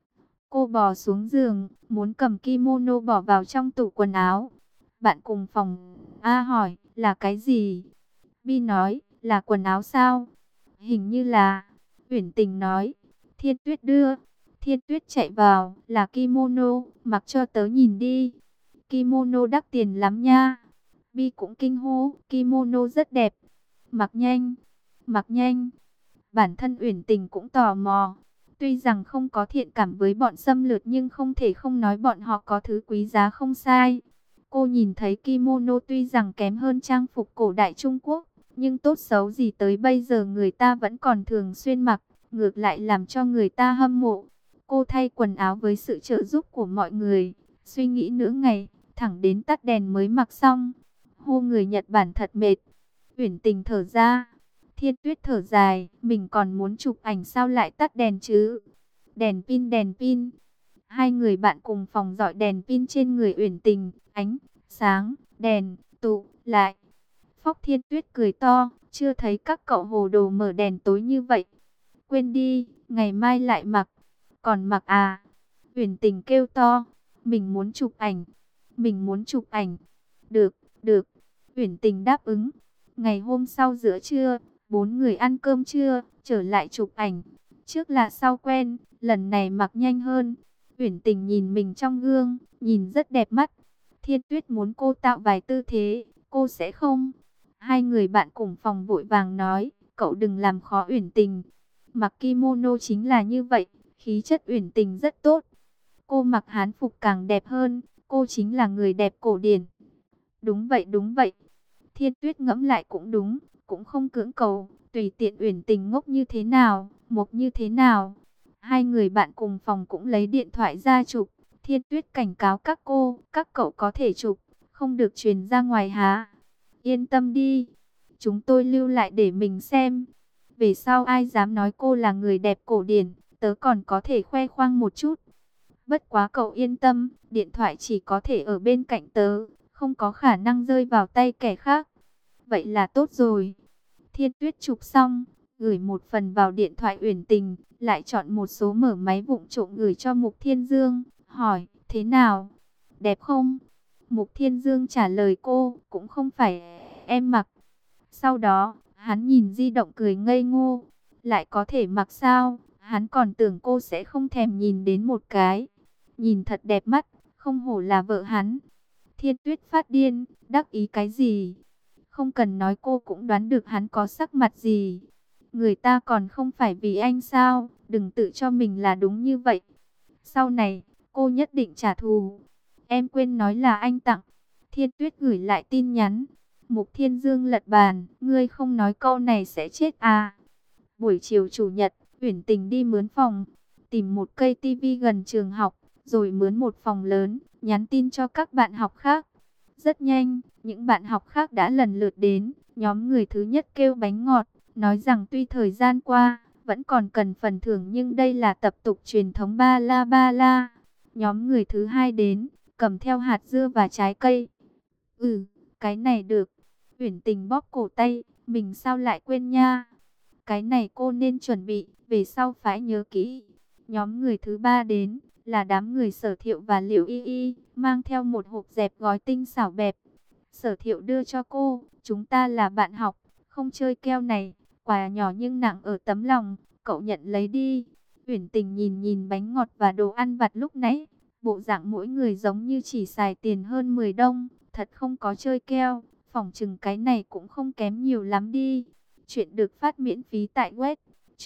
Cô bò xuống giường, muốn cầm kimono bỏ vào trong tủ quần áo. Bạn cùng phòng A hỏi, là cái gì? Bi nói, là quần áo sao? Hình như là. Uyển Tình nói. Thiên Tuyết đưa. Thiên Tuyết chạy vào, là kimono, mặc cho tớ nhìn đi. Kimono đắt tiền lắm nha. Bi cũng kinh hô, kimono rất đẹp. Mặc nhanh, mặc nhanh. Bản thân Uyển Tình cũng tò mò. Tuy rằng không có thiện cảm với bọn xâm lược nhưng không thể không nói bọn họ có thứ quý giá không sai. Cô nhìn thấy kimono tuy rằng kém hơn trang phục cổ đại Trung Quốc, nhưng tốt xấu gì tới bây giờ người ta vẫn còn thường xuyên mặc, ngược lại làm cho người ta hâm mộ. Cô thay quần áo với sự trợ giúp của mọi người, suy nghĩ nửa ngày, thẳng đến tắt đèn mới mặc xong. Hô người Nhật Bản thật mệt. Uyển Tình thở ra. Thiên Tuyết thở dài, mình còn muốn chụp ảnh sao lại tắt đèn chứ? Đèn pin, đèn pin. Hai người bạn cùng phòng dọi đèn pin trên người Uyển Tình, ánh sáng, đèn, tụ lại. Phóc Thiên Tuyết cười to, chưa thấy các cậu hồ đồ mở đèn tối như vậy. Quên đi, ngày mai lại mặc. Còn mặc à? Uyển Tình kêu to, mình muốn chụp ảnh, mình muốn chụp ảnh. Được, được. Uyển Tình đáp ứng. Ngày hôm sau giữa trưa, bốn người ăn cơm trưa, trở lại chụp ảnh. Trước là sau quen, lần này mặc nhanh hơn. Uyển Tình nhìn mình trong gương, nhìn rất đẹp mắt. Thiên Tuyết muốn cô tạo vài tư thế, cô sẽ không. Hai người bạn cùng phòng vội vàng nói, cậu đừng làm khó Uyển Tình. Mặc kimono chính là như vậy, khí chất Uyển Tình rất tốt. Cô mặc hán phục càng đẹp hơn, cô chính là người đẹp cổ điển. Đúng vậy, đúng vậy. Thiên Tuyết ngẫm lại cũng đúng, cũng không cưỡng cầu, tùy tiện Uyển Tình ngốc như thế nào, mộc như thế nào. Hai người bạn cùng phòng cũng lấy điện thoại ra chụp. Thiên Tuyết cảnh cáo các cô, các cậu có thể chụp, không được truyền ra ngoài há. Yên tâm đi, chúng tôi lưu lại để mình xem. Về sau ai dám nói cô là người đẹp cổ điển, tớ còn có thể khoe khoang một chút. Bất quá cậu yên tâm, điện thoại chỉ có thể ở bên cạnh tớ, không có khả năng rơi vào tay kẻ khác. Vậy là tốt rồi. Thiên Tuyết chụp xong, gửi một phần vào điện thoại Uyển Tình, lại chọn một số mở máy vụng trộm gửi cho Mục Thiên Dương, hỏi, thế nào? Đẹp không? Mục Thiên Dương trả lời cô, cũng không phải em mặc. Sau đó, hắn nhìn di động cười ngây ngô, lại có thể mặc sao? Hắn còn tưởng cô sẽ không thèm nhìn đến một cái. Nhìn thật đẹp mắt, không hổ là vợ hắn. Thiên Tuyết phát điên, đắc ý cái gì? Không cần nói cô cũng đoán được hắn có sắc mặt gì. Người ta còn không phải vì anh sao, đừng tự cho mình là đúng như vậy. Sau này, cô nhất định trả thù. Em quên nói là anh tặng. Thiên Tuyết gửi lại tin nhắn. Mục Thiên Dương lật bàn, ngươi không nói câu này sẽ chết à. Buổi chiều chủ nhật, Uyển Tình đi mướn phòng, tìm một cây tivi gần trường học, rồi mướn một phòng lớn, nhắn tin cho các bạn học khác. Rất nhanh, những bạn học khác đã lần lượt đến. Nhóm người thứ nhất kêu bánh ngọt, nói rằng tuy thời gian qua, vẫn còn cần phần thưởng nhưng đây là tập tục truyền thống ba la ba la. Nhóm người thứ hai đến, cầm theo hạt dưa và trái cây. Cái này được. Uyển Tình bóp cổ tay, mình sao lại quên nha. Cái này cô nên chuẩn bị, về sau phải nhớ kỹ. Nhóm người thứ ba đến là đám người Sở Thiệu và Liệu Y Y, mang theo một hộp dẹp gói tinh xảo bẹp. Sở Thiệu đưa cho cô, chúng ta là bạn học, không chơi keo này, quà nhỏ nhưng nặng ở tấm lòng, cậu nhận lấy đi. Uyển Tình nhìn nhìn bánh ngọt và đồ ăn vặt lúc nãy, bộ dạng mỗi người giống như chỉ xài tiền hơn 10 đồng, thật không có chơi keo, phỏng chừng cái này cũng không kém nhiều lắm đi. Chuyện được phát miễn phí tại web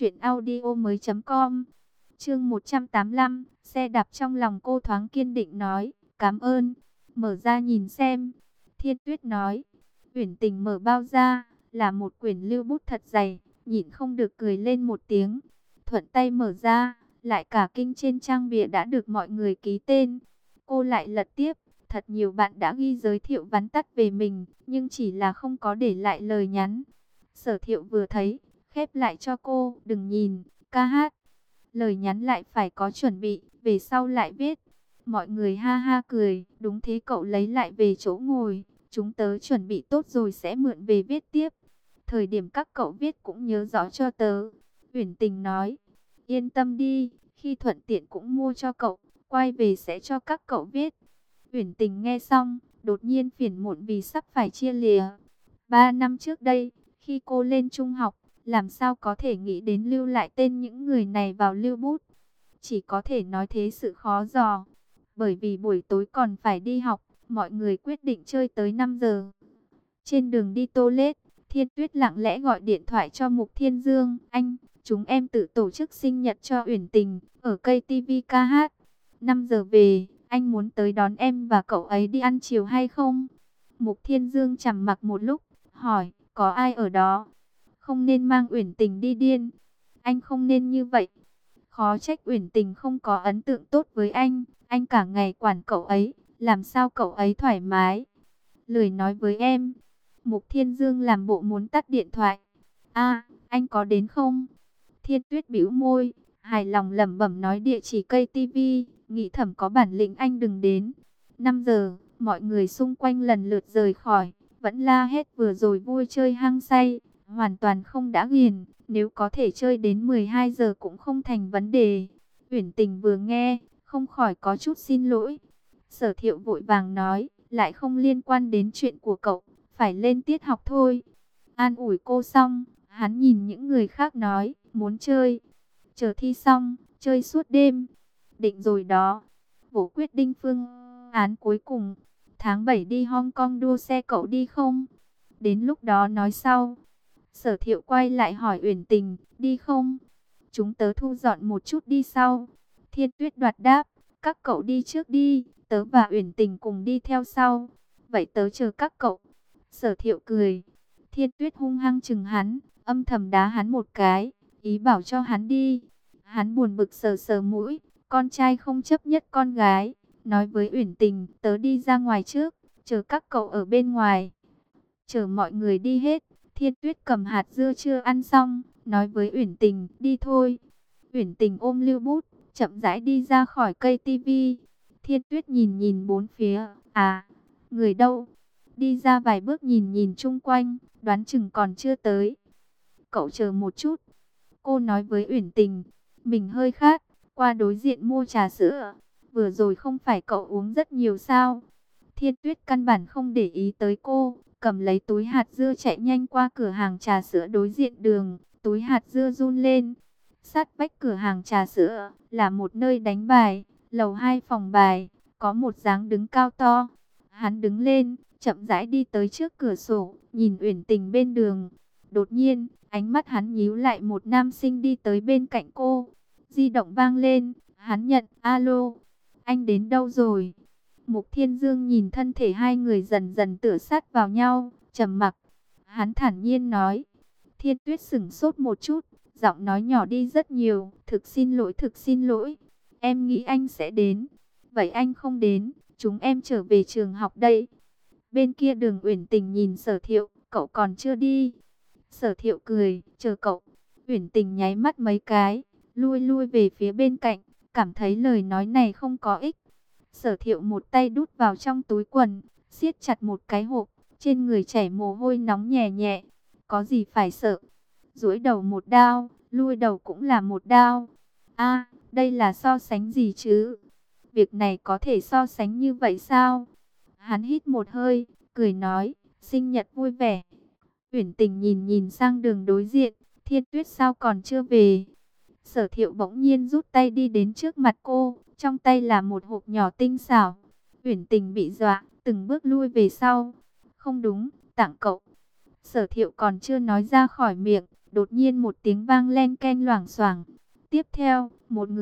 truyệnaudiomoi.com. Chương 185, xe đạp. Trong lòng cô thoáng kiên định nói, cảm ơn. Mở ra nhìn xem. Thiên Tuyết nói. Uyển Tình mở bao ra, là một quyển lưu bút thật dày, nhịn không được cười lên một tiếng. Thuận tay mở ra, lại cả kinh trên trang bìa đã được mọi người ký tên. Cô lại lật tiếp, thật nhiều bạn đã ghi giới thiệu vắn tắt về mình, nhưng chỉ là không có để lại lời nhắn. Sở Thiệu vừa thấy, khép lại cho cô, đừng nhìn, ca hát. Lời nhắn lại phải có chuẩn bị, về sau lại viết. Mọi người ha ha cười, đúng thế, cậu lấy lại về chỗ ngồi. Chúng tớ chuẩn bị tốt rồi sẽ mượn về viết tiếp. Thời điểm các cậu viết cũng nhớ rõ cho tớ. Uyển Tình nói, yên tâm đi, khi thuận tiện cũng mua cho cậu, quay về sẽ cho các cậu viết. Uyển Tình nghe xong, đột nhiên phiền muộn vì sắp phải chia lìa. 3 năm trước đây, khi cô lên trung học, làm sao có thể nghĩ đến lưu lại tên những người này vào lưu bút. Chỉ có thể nói thế sự khó dò. Bởi vì buổi tối còn phải đi học, mọi người quyết định chơi tới 5 giờ. Trên đường đi toilet, Thiên Tuyết lặng lẽ gọi điện thoại cho Mục Thiên Dương. Anh, chúng em tự tổ chức sinh nhật cho Uyển Tình, ở cây tivi ca hát. 5 giờ về, anh muốn tới đón em và cậu ấy đi ăn chiều hay không? Mục Thiên Dương trầm mặc một lúc, hỏi, có ai ở đó? Không nên mang Uyển Tình đi điên. Anh không nên như vậy. Khó trách Uyển Tình không có ấn tượng tốt với anh cả ngày quản cậu ấy, làm sao cậu ấy thoải mái. Lười nói với em. Mục Thiên Dương làm bộ muốn tắt điện thoại. A, anh có đến không? Thiên Tuyết bĩu môi, hài lòng lẩm bẩm nói địa chỉ cây tivi, nghĩ thầm có bản lĩnh anh đừng đến. 5 giờ, mọi người xung quanh lần lượt rời khỏi, vẫn la hét vừa rồi vui chơi hăng say, hoàn toàn không đã ghiền, nếu có thể chơi đến 12 giờ cũng không thành vấn đề. Uyển Tình vừa nghe, không khỏi có chút xin lỗi. Sở Thiệu vội vàng nói, lại không liên quan đến chuyện của cậu, phải lên tiết học thôi. An ủi cô xong, hắn nhìn những người khác nói, muốn chơi, chờ thi xong, chơi suốt đêm. Định rồi đó, Vũ quyết định phương án cuối cùng, tháng 7 đi Hong Kong đua xe, cậu đi không? Đến lúc đó nói sau. Sở Thiệu quay lại hỏi Uyển Tình, đi không? Chúng tớ thu dọn một chút đi sau. Thiên Tuyết đoạt đáp, các cậu đi trước đi, tớ và Uyển Tình cùng đi theo sau. Vậy tớ chờ các cậu. Sở Thiệu cười. Thiên Tuyết hung hăng chừng hắn, âm thầm đá hắn một cái, ý bảo cho hắn đi. Hắn buồn bực sờ sờ mũi, con trai không chấp nhất con gái. Nói với Uyển Tình, tớ đi ra ngoài trước, chờ các cậu ở bên ngoài. Chờ mọi người đi hết, Thiên Tuyết cầm hạt dưa chưa ăn xong, nói với Uyển Tình, đi thôi. Uyển Tình ôm lưu bút, chậm rãi đi ra khỏi cây tivi. Thiên Tuyết nhìn nhìn bốn phía, à, người đâu? Đi ra vài bước nhìn nhìn chung quanh, đoán chừng còn chưa tới. Cậu chờ một chút. Cô nói với Uyển Tình, mình hơi khát, qua đối diện mua trà sữa. Vừa rồi không phải cậu uống rất nhiều sao? Thiên Tuyết căn bản không để ý tới cô, cầm lấy túi hạt dưa chạy nhanh qua cửa hàng trà sữa đối diện đường. Túi hạt dưa run lên. Sát vách cửa hàng trà sữa là một nơi đánh bài, lầu 2 phòng bài, có một dáng đứng cao to. Hắn đứng lên, chậm rãi đi tới trước cửa sổ, nhìn Uyển Tình bên đường. Đột nhiên, ánh mắt hắn nhíu lại, một nam sinh đi tới bên cạnh cô. Di động vang lên, hắn nhận, alo, anh đến đâu rồi? Mục Thiên Dương nhìn thân thể hai người dần dần tựa sát vào nhau, trầm mặc. Hắn thản nhiên nói. Thiên Tuyết sững sốt một chút, giọng nói nhỏ đi rất nhiều, thực xin lỗi, em nghĩ anh sẽ đến. Vậy anh không đến, chúng em trở về trường học đây. Bên kia đường Uyển Tình nhìn Sở Thiệu, cậu còn chưa đi. Sở Thiệu cười, chờ cậu. Uyển Tình nháy mắt mấy cái, lui về phía bên cạnh, cảm thấy lời nói này không có ích. Sở Thiệu một tay đút vào trong túi quần, siết chặt một cái hộp, trên người chảy mồ hôi nóng nhẹ nhẹ. Có gì phải sợ? duỗi đầu một đao, lui đầu cũng là một đao. A, đây là so sánh gì chứ? Việc này có thể so sánh như vậy sao? Hắn hít một hơi, cười nói, sinh nhật vui vẻ. Uyển Tình nhìn nhìn sang đường đối diện, Thiên Tuyết sao còn chưa về? Sở Thiệu bỗng nhiên rút tay đi đến trước mặt cô, trong tay là một hộp nhỏ tinh xảo. Uyển Tình bị dọa, từng bước lui về sau. Không đúng, tặng cậu. Sở Thiệu còn chưa nói ra khỏi miệng, đột nhiên một tiếng vang len keng loảng xoảng. Tiếp theo,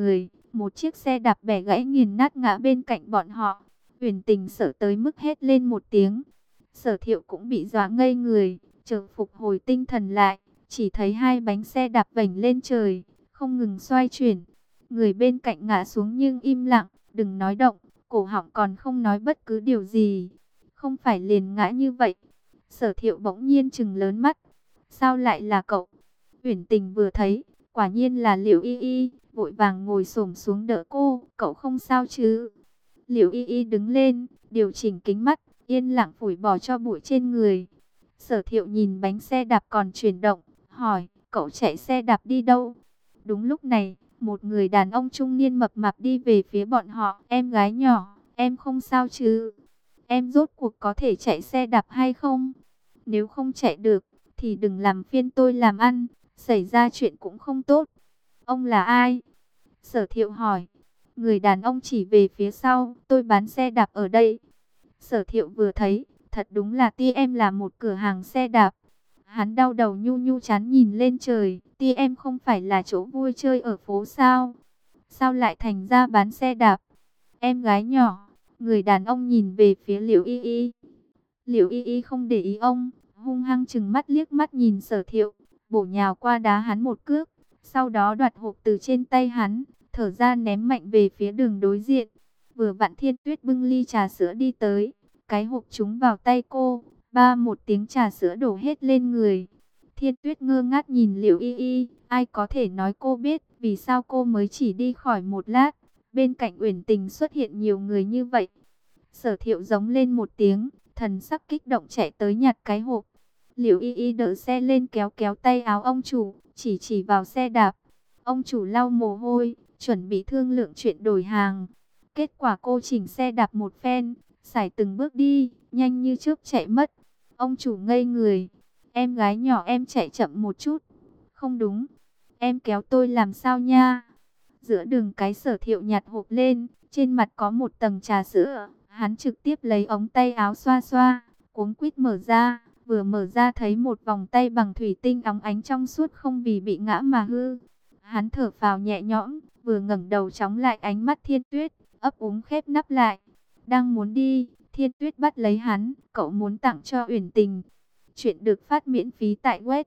một chiếc xe đạp bẻ gãy nghiền nát ngã bên cạnh bọn họ. Uyển Tình sợ tới mức hét lên một tiếng. Sở Thiệu cũng bị dọa ngây người, chợt phục hồi tinh thần lại, chỉ thấy hai bánh xe đạp vểnh lên trời, không ngừng xoay chuyển. Người bên cạnh ngã xuống nhưng im lặng, đừng nói động, cổ họng còn không nói bất cứ điều gì. Không phải liền ngã như vậy. Sở Thiệu bỗng nhiên trừng lớn mắt. Sao lại là cậu? Uyển Tình vừa thấy, quả nhiên là Liễu Y Y, vội vàng ngồi xổm xuống đỡ cô. Cậu không sao chứ? Liễu Y Y đứng lên, điều chỉnh kính mắt, yên lặng phủi bỏ cho bụi trên người. Sở Thiệu nhìn bánh xe đạp còn chuyển động, hỏi, cậu chạy xe đạp đi đâu? Đúng lúc này, một người đàn ông trung niên mập mạp đi về phía bọn họ. Em gái nhỏ, em không sao chứ? Em rốt cuộc có thể chạy xe đạp hay không? Nếu không chạy được, thì đừng làm phiền tôi làm ăn, xảy ra chuyện cũng không tốt. Ông là ai? Sở Thiệu hỏi. Người đàn ông chỉ về phía sau, tôi bán xe đạp ở đây. Sở Thiệu vừa thấy, thật đúng là TM là một cửa hàng xe đạp. Hắn đau đầu nhu nhu chán nhìn lên trời, TM không phải là chỗ vui chơi ở phố sao? Sao lại thành ra bán xe đạp? Em gái nhỏ, người đàn ông nhìn về phía Liễu Y Y. Liễu Y Y không để ý ông, hung hăng chừng mắt liếc mắt nhìn Sở Thiệu, bổ nhào qua đá hắn một cước, sau đó đoạt hộp từ trên tay hắn, thở ra ném mạnh về phía đường đối diện. Vừa vặn Thiên Tuyết bưng ly trà sữa đi tới, cái hộp trúng vào tay cô, ba một tiếng trà sữa đổ hết lên người. Thiên Tuyết ngơ ngác nhìn Liễu Y Y, ai có thể nói cô biết vì sao cô mới chỉ đi khỏi một lát, bên cạnh Uyển Tình xuất hiện nhiều người như vậy. Sở Thiệu giống lên một tiếng, thần sắc kích động chạy tới nhặt cái hộp. Liễu Y Y đỡ xe lên kéo kéo tay áo ông chủ, chỉ vào xe đạp. Ông chủ lau mồ hôi, chuẩn bị thương lượng chuyện đổi hàng. Kết quả cô chỉnh xe đạp một phen, sải từng bước đi, nhanh như chớp chạy mất. Ông chủ ngây người. Em gái nhỏ em chạy chậm một chút. Không đúng, em kéo tôi làm sao nha? Giữa đường cái Sở Thiệu nhặt hộp lên, trên mặt có một tầng trà sữa. Hắn trực tiếp lấy ống tay áo xoa xoa, cuống quýt mở ra. Vừa mở ra thấy một vòng tay bằng thủy tinh óng ánh trong suốt không vì bị ngã mà hư. Hắn thở phào nhẹ nhõm, vừa ngẩng đầu chóng lại ánh mắt Thiên Tuyết, ấp úng khép nắp lại. Đang muốn đi, Thiên Tuyết bắt lấy hắn, cậu muốn tặng cho Uyển Tình. Chuyện được phát miễn phí tại web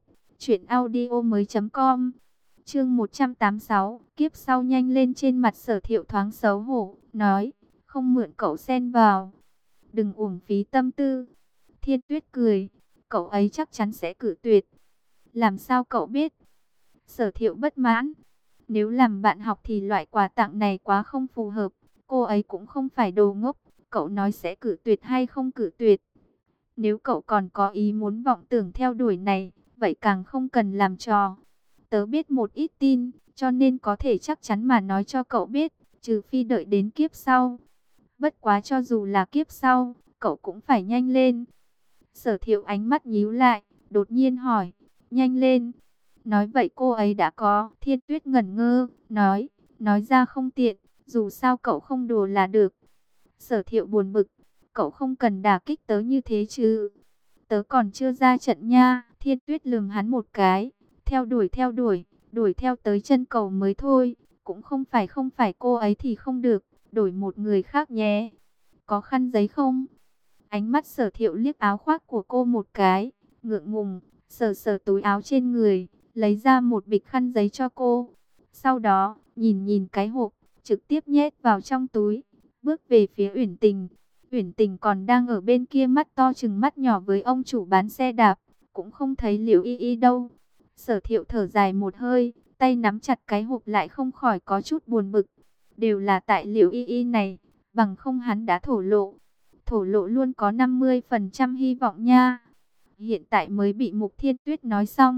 truyệnaudiomoi.com. Chương 186, kiếp sau nhanh lên. Trên mặt Sở Thiệu thoáng xấu hổ, nói, không mượn cậu xen vào, đừng uổng phí tâm tư. Thiên Tuyết cười, cậu ấy chắc chắn sẽ cự tuyệt. Làm sao cậu biết? Sở Thiệu bất mãn, nếu làm bạn học thì loại quà tặng này quá không phù hợp. Cô ấy cũng không phải đồ ngốc, cậu nói sẽ cự tuyệt hay không cự tuyệt. Nếu cậu còn có ý muốn vọng tưởng theo đuổi này, vậy càng không cần làm trò. Tớ biết một ít tin, cho nên có thể chắc chắn mà nói cho cậu biết, trừ phi đợi đến kiếp sau. Bất quá cho dù là kiếp sau, cậu cũng phải nhanh lên. Sở Thiệu ánh mắt nhíu lại, đột nhiên hỏi, nhanh lên. Nói vậy cô ấy đã có. Thiên Tuyết ngẩn ngơ, nói ra không tiện, dù sao cậu không đùa là được. Sở Thiệu buồn bực, cậu không cần đả kích tớ như thế chứ. Tớ còn chưa ra trận nha. Thiên Tuyết lườm hắn một cái, theo đuổi theo tới chân cầu mới thôi. Cũng không phải cô ấy thì không được, đổi một người khác nhé. Có khăn giấy không? Ánh mắt Sở Thiệu liếc áo khoác của cô một cái, ngượng ngùng, sờ sờ túi áo trên người, lấy ra một bịch khăn giấy cho cô. Sau đó, nhìn cái hộp, trực tiếp nhét vào trong túi, bước về phía Uyển Tình. Uyển Tình còn đang ở bên kia mắt to chừng mắt nhỏ với ông chủ bán xe đạp, cũng không thấy Liễu Y Y đâu. Sở Thiệu thở dài một hơi, tay nắm chặt cái hộp lại không khỏi có chút buồn bực. Đều là tại Liễu Y Y này, bằng không hắn đã thổ lộ. Thổ lộ luôn có 50% hy vọng nha. Hiện tại mới bị Mục Thiên Tuyết nói xong,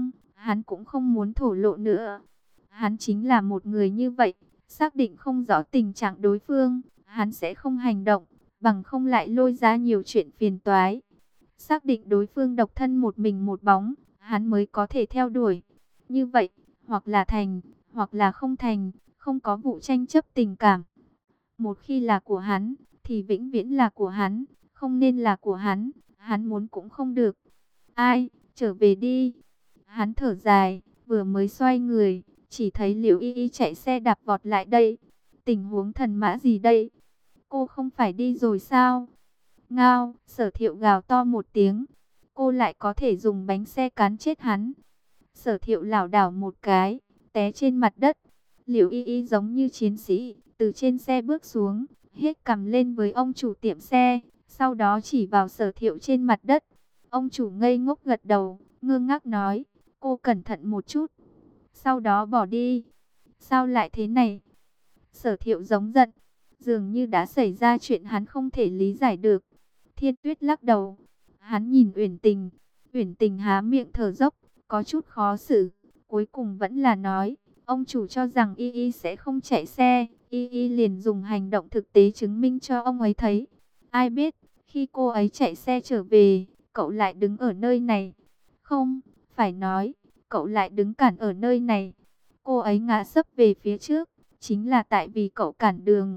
hắn cũng không muốn thổ lộ nữa. Hắn chính là một người như vậy, xác định không rõ tình trạng đối phương, hắn sẽ không hành động, bằng không lại lôi ra nhiều chuyện phiền toái. Xác định đối phương độc thân một mình một bóng, hắn mới có thể theo đuổi. Như vậy, hoặc là thành, hoặc là không thành, không có vụ tranh chấp tình cảm. Một khi là của hắn, thì vĩnh viễn là của hắn, không nên là của hắn muốn cũng không được. Ai, trở về đi. Hắn thở dài, vừa mới xoay người, chỉ thấy Liễu Y Y chạy xe đạp vọt lại đây. Tình huống thần mã gì đây? Cô không phải đi rồi sao? Ngao, Sở Thiệu gào to một tiếng. Cô lại có thể dùng bánh xe cán chết hắn. Sở Thiệu lảo đảo một cái, té trên mặt đất. Liễu Y Y giống như chiến sĩ, từ trên xe bước xuống, hết cầm lên với ông chủ tiệm xe, sau đó chỉ vào Sở Thiệu trên mặt đất. Ông chủ ngây ngốc gật đầu, ngơ ngác nói, cô cẩn thận một chút. Sau đó bỏ đi. Sao lại thế này? Sở Thiệu giống giận, dường như đã xảy ra chuyện hắn không thể lý giải được. Thiên Tuyết lắc đầu, hắn nhìn Uyển Tình há miệng thở dốc, có chút khó xử, cuối cùng vẫn là nói, ông chủ cho rằng Y Y sẽ không chạy xe, Y Y liền dùng hành động thực tế chứng minh cho ông ấy thấy. Ai biết, khi cô ấy chạy xe trở về, cậu lại đứng ở nơi này. Không, phải nói, cậu lại đứng cản ở nơi này. Cô ấy ngã sấp về phía trước, chính là tại vì cậu cản đường.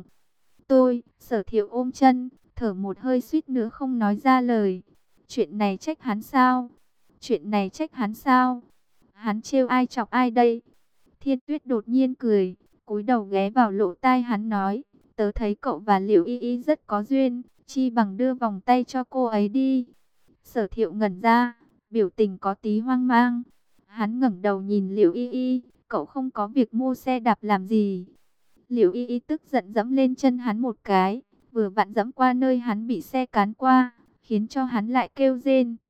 Sở Thiệu ôm chân, thở một hơi suýt nữa không nói ra lời. Chuyện này trách hắn sao? Chuyện này trách hắn sao? Hắn trêu ai chọc ai đây? Thiên Tuyết đột nhiên cười, cúi đầu ghé vào lỗ tai hắn nói, tớ thấy cậu và Liễu Y Y rất có duyên, chi bằng đưa vòng tay cho cô ấy đi. Sở Thiệu ngẩn ra, biểu tình có tí hoang mang. Hắn ngẩng đầu nhìn Liễu Y Y, cậu không có việc mua xe đạp làm gì? Liễu Y Y tức giận dẫm lên chân hắn một cái, vừa vặn dẫm qua nơi hắn bị xe cán qua, khiến cho hắn lại kêu rên.